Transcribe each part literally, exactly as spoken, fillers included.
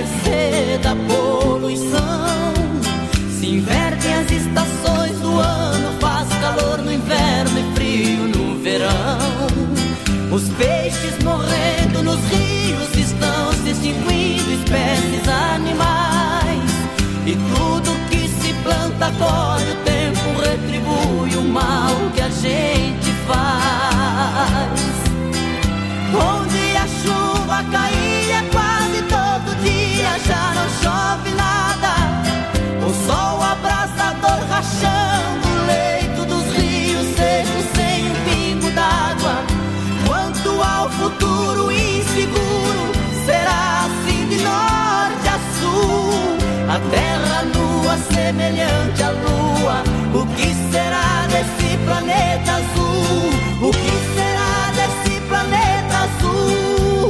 mercê da poluição. Se invertem as estações do ano, faz calor no inverno e frio no verão. Os peixes morrendo nos rios estão se extinguindo, espécies animais. E tudo que se planta colhe, o tempo retribui o mal que a gente faz. Onde a chuva caía quase todo dia, já não chove nada. O sol abrasador rachando o leito dos rios secos sem um pingo d'água. Quanto ao futuro inseguro, será assim de norte a sul. A terra nua semelhante à lua, o que será desse planeta azul? O que será desse planeta azul?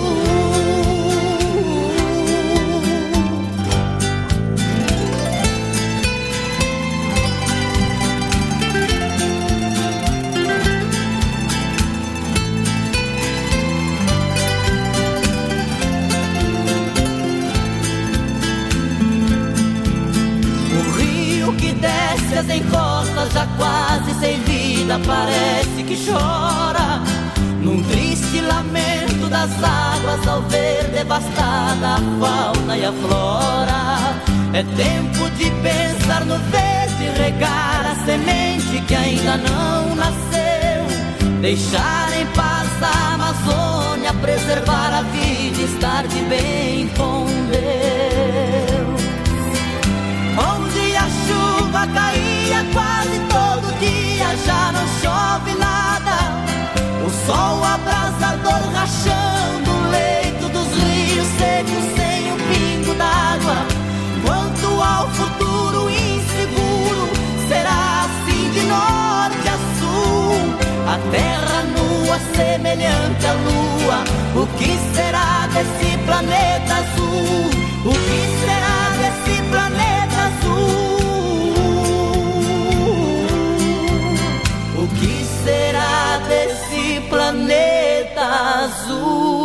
As encostas já quase sem vida, parece que chora num triste lamento das águas ao ver devastada a fauna e a flora. É tempo de pensar no verde, regar a semente que ainda não nasceu, deixar em paz a Amazônia, preservar a vida e estar de bem com Deus. Onde a chuva caía quase todo dia, já não chove nada. O sol abrasador rachando o leito dos rios secos sem um pingo d'água. Quanto ao futuro inseguro, será assim de norte a sul. A terra nua semelhante à lua, o que será desse planeta azul? O que será desse planeta azul? O que será desse planeta azul?